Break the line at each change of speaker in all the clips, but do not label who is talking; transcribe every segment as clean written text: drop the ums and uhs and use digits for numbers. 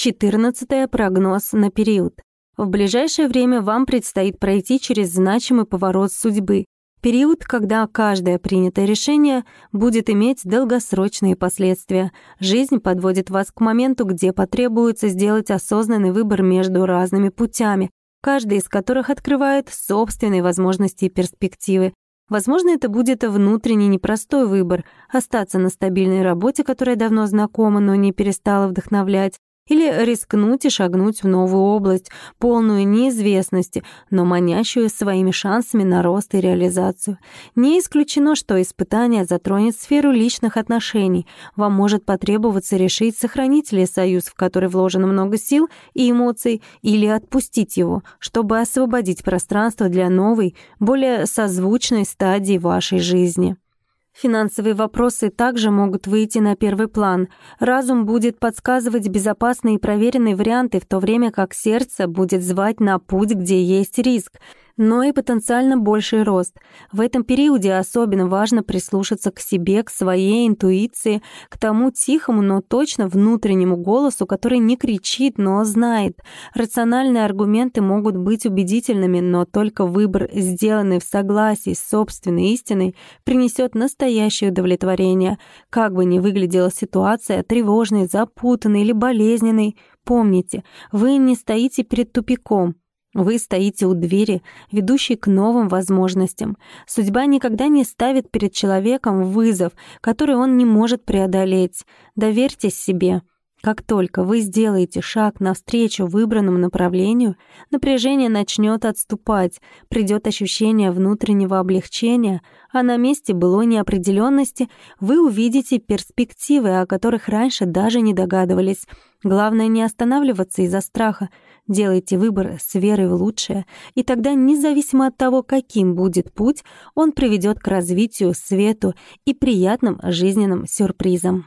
14. Прогноз на период. В ближайшее время вам предстоит пройти через значимый поворот судьбы. Период, когда каждое принятое решение будет иметь долгосрочные последствия. Жизнь подводит вас к моменту, где потребуется сделать осознанный выбор между разными путями, каждый из которых открывает собственные возможности и перспективы. Возможно, это будет внутренний непростой выбор — остаться на стабильной работе, которая давно знакома, но не перестала вдохновлять, или рискнуть и шагнуть в новую область, полную неизвестности, но манящую своими шансами на рост и реализацию. Не исключено, что испытание затронет сферу личных отношений. Вам может потребоваться решить, сохранить ли союз, в который вложено много сил и эмоций, или отпустить его, чтобы освободить пространство для новой, более созвучной стадии вашей жизни. Финансовые вопросы также могут выйти на первый план. Разум будет подсказывать безопасные и проверенные варианты, в то время как сердце будет звать на путь, где есть риск, но и потенциально больший рост. В этом периоде особенно важно прислушаться к себе, к своей интуиции, к тому тихому, но точно внутреннему голосу, который не кричит, но знает. Рациональные аргументы могут быть убедительными, но только выбор, сделанный в согласии с собственной истиной, принесет настоящее удовлетворение. Как бы ни выглядела ситуация, тревожной, запутанной или болезненной, помните, вы не стоите перед тупиком. Вы стоите у двери, ведущей к новым возможностям. Судьба никогда не ставит перед человеком вызов, который он не может преодолеть. Доверьтесь себе. Как только вы сделаете шаг навстречу выбранному направлению, напряжение начнет отступать, придет ощущение внутреннего облегчения, а на месте былой неопределенности вы увидите перспективы, о которых раньше даже не догадывались. Главное не останавливаться из-за страха. Делайте выбор с верой в лучшее, и тогда, независимо от того, каким будет путь, он приведет к развитию, свету и приятным жизненным сюрпризам.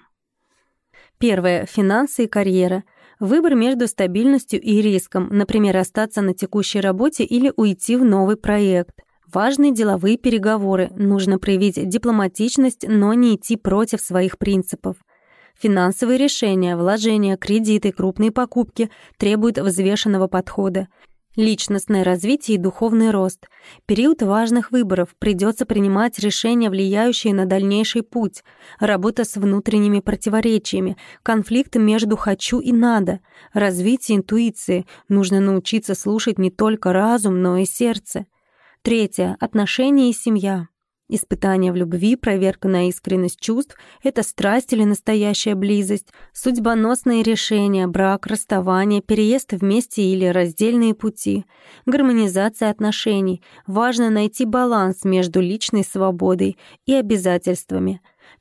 1. Финансы и карьера. Выбор между стабильностью и риском, например, остаться на текущей работе или уйти в новый проект. Важны деловые переговоры, нужно проявить дипломатичность, но не идти против своих принципов. Финансовые решения, вложения, кредиты, крупные покупки требуют взвешенного подхода. Личностное развитие и духовный рост. Период важных выборов, придется принимать решения, влияющие на дальнейший путь. Работа с внутренними противоречиями, конфликт между «хочу» и «надо». Развитие интуиции. Нужно научиться слушать не только разум, но и сердце. 3. Отношения и семья. Испытание в любви, проверка на искренность чувств — это страсть или настоящая близость, судьбоносные решения, брак, расставание, переезд вместе или раздельные пути, гармонизация отношений. Важно найти баланс между личной свободой и обязательствами.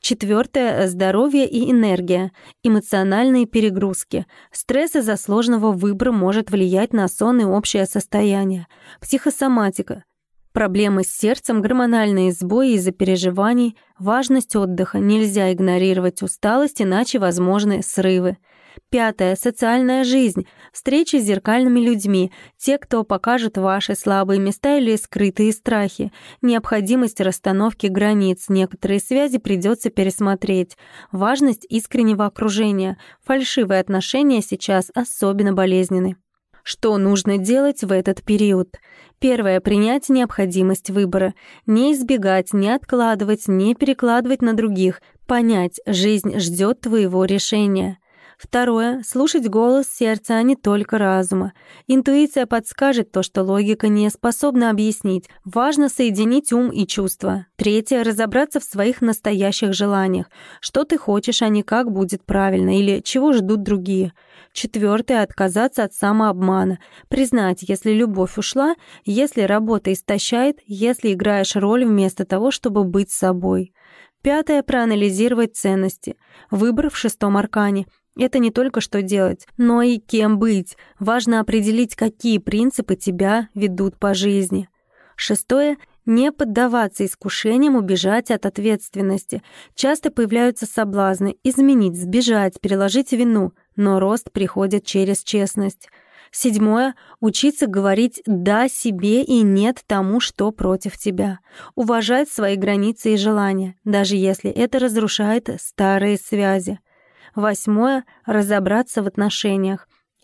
4. Здоровье и энергия, эмоциональные перегрузки. Стресс из-за сложного выбора может влиять на сон и общее состояние. Психосоматика. Проблемы с сердцем, гормональные сбои из-за переживаний, важность отдыха. Нельзя игнорировать усталость, иначе возможны срывы. 5. Социальная жизнь. Встречи с зеркальными людьми. Те, кто покажет ваши слабые места или скрытые страхи. Необходимость расстановки границ. Некоторые связи придется пересмотреть. Важность искреннего окружения. Фальшивые отношения сейчас особенно болезненны. Что нужно делать в этот период? 1. Принять необходимость выбора. Не избегать, не откладывать, не перекладывать на других. Понять, жизнь ждет твоего решения. 2. Слушать голос сердца, а не только разума. Интуиция подскажет то, что логика не способна объяснить. Важно соединить ум и чувства. 3. Разобраться в своих настоящих желаниях. Что ты хочешь, а не как будет правильно, или чего ждут другие. 4. Отказаться от самообмана. Признать, если любовь ушла, если работа истощает, если играешь роль вместо того, чтобы быть собой. 5. Проанализировать ценности. Выбор в 6-м аркане. Это не только что делать, но и кем быть. Важно определить, какие принципы тебя ведут по жизни. 6. Не поддаваться искушениям, убежать от ответственности. Часто появляются соблазны изменить, сбежать, переложить вину, но рост приходит через честность. 7. Учиться говорить «да» себе и «нет» тому, что против тебя. Уважать свои границы и желания, даже если это разрушает старые связи. 8. Разобраться в отношениях.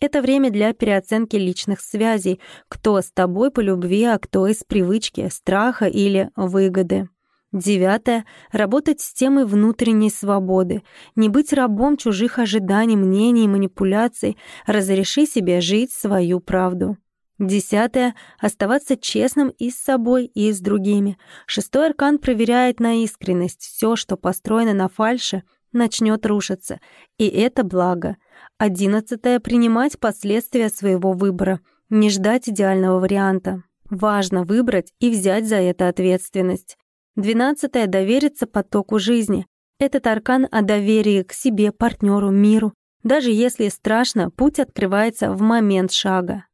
Это время для переоценки личных связей, кто с тобой по любви, а кто из привычки, страха или выгоды. 9. Работать с темой внутренней свободы. Не быть рабом чужих ожиданий, мнений, манипуляций. Разреши себе жить свою правду. 10. Оставаться честным и с собой, и с другими. 6-й аркан проверяет на искренность. Все, что построено на фальши, начнет рушиться. И это благо. 11. Принимать последствия своего выбора. Не ждать идеального варианта. Важно выбрать и взять за это ответственность. 12. Довериться потоку жизни. Этот аркан о доверии к себе, партнеру, миру. Даже если страшно, путь открывается в момент шага.